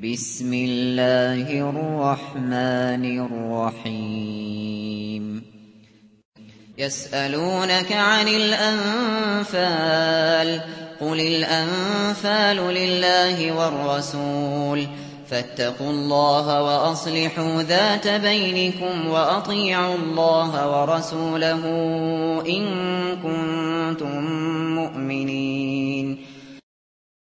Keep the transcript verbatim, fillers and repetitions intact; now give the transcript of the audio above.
بسم الله الرحمن الرحيم يسألونك عن الأنفال قل الأنفال لله والرسول فاتقوا الله وأصلحوا ذات بينكم وأطيعوا الله ورسوله إن كنتم مؤمنين